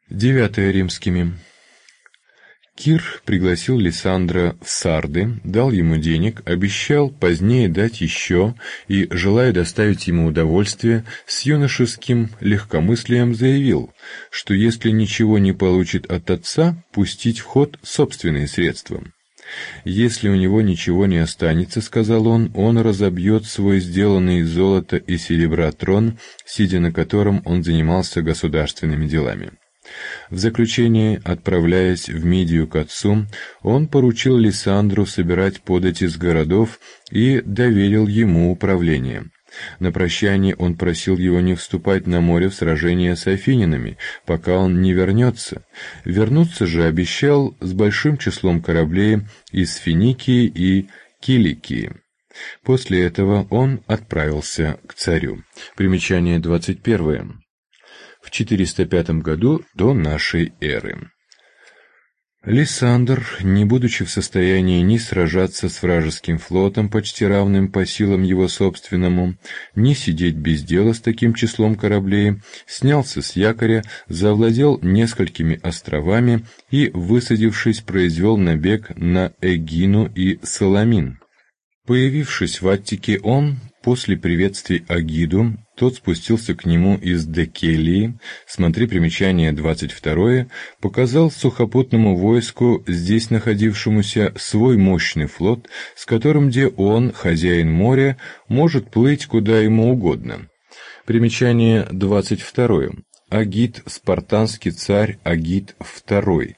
9 римскими. Кир пригласил Лисандра в Сарды, дал ему денег, обещал позднее дать еще и, желая доставить ему удовольствие, с юношеским легкомыслием заявил, что если ничего не получит от отца, пустить в ход собственные средства. «Если у него ничего не останется, — сказал он разобьет свой сделанный из золота и серебра трон, сидя на котором он занимался государственными делами». В заключение, отправляясь в Мидию к отцу, он поручил Лисандру собирать подати с городов и доверил ему управление. На прощание он просил его не вступать на море в сражение с афинянами, пока он не вернется. Вернуться же обещал с большим числом кораблей из Финикии и Киликии. После этого он отправился к царю. Примечание 21. В 405 году до нашей эры. Лисандр, не будучи в состоянии ни сражаться с вражеским флотом, почти равным по силам его собственному, ни сидеть без дела с таким числом кораблей, снялся с якоря, завладел несколькими островами и, высадившись, произвел набег на Эгину и Саламин. Появившись в Аттике, он, после приветствий Агиду, тот спустился к нему из Декелии, смотри примечание 22, показал сухопутному войску, здесь находившемуся, свой мощный флот, с которым где он, хозяин моря, может плыть куда ему угодно. Примечание 22. Агид, спартанский царь Агид II,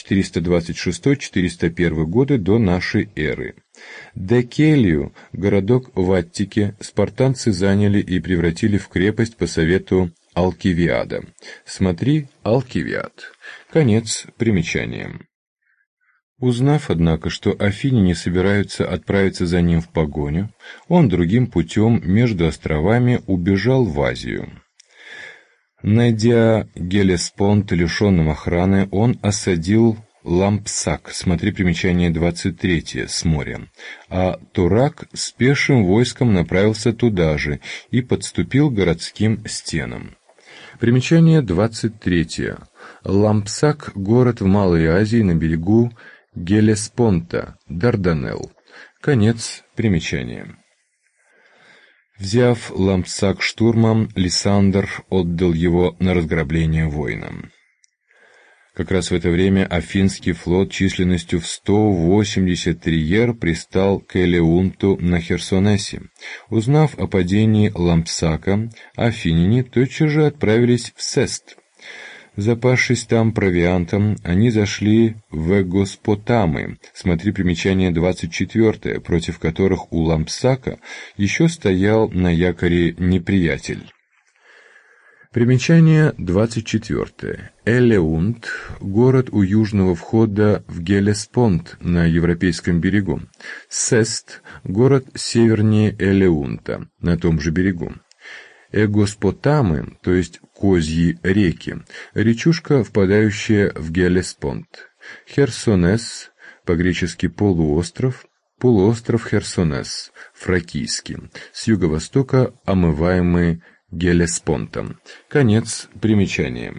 426-401 годы до нашей эры. Декелию, городок в Аттике, спартанцы заняли и превратили в крепость по совету Алкивиада. Смотри Алкивиад. Конец примечания. Узнав, однако, что афиняне собираются отправиться за ним в погоню, он другим путем между островами убежал в Азию. Найдя Геллеспонт лишенным охраны, он осадил Лампсак, смотри примечание 23, с моря, а Турак с пешим войском направился туда же и подступил к городским стенам. Примечание 23. Лампсак — город в Малой Азии на берегу Геллеспонта, Дарданелл. Конец примечания. Взяв Лампсак штурмом, Лисандр отдал его на разграбление воинам. Как раз в это время Афинский флот численностью в 180 триер пристал к Элеунту на Херсонесе. Узнав о падении Лампсака, афиняне тотчас же отправились в Сест. Запасшись там провиантом, они зашли в Эгоспотамы, смотри примечание 24, против которых у Лампсака еще стоял на якоре неприятель. Примечание 24. Элеунт — город у южного входа в Геллеспонт на европейском берегу. Сест — город севернее Элеунта, на том же берегу. Эгоспотамы, то есть Козьи реки, речушка, впадающая в Геллеспонт. Херсонес, по-гречески полуостров, полуостров Херсонес, фракийский, с юго-востока омываемый Геллеспонтом. Конец примечания.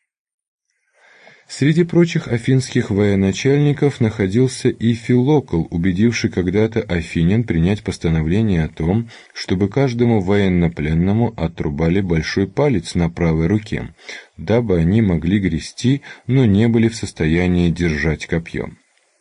Среди прочих афинских военачальников находился и Филокл, убедивший когда-то афинян принять постановление о том, чтобы каждому военнопленному отрубали большой палец на правой руке, дабы они могли грести, но не были в состоянии держать копье.